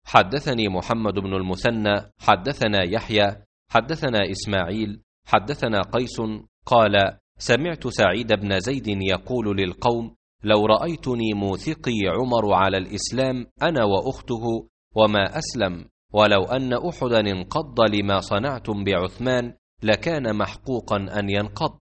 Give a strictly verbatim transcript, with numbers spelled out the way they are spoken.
حدثني محمد بن المثنى حدثنا يحيى حدثنا إسماعيل حدثنا قيس قال: سمعت سعيد بن زيد يقول للقوم: لو رأيتني موثقي عمر على الإسلام أنا وأخته وما أسلم، ولو أن أحدا انقض لما صنعتم بعثمان لكان محقوقا أن ينقض.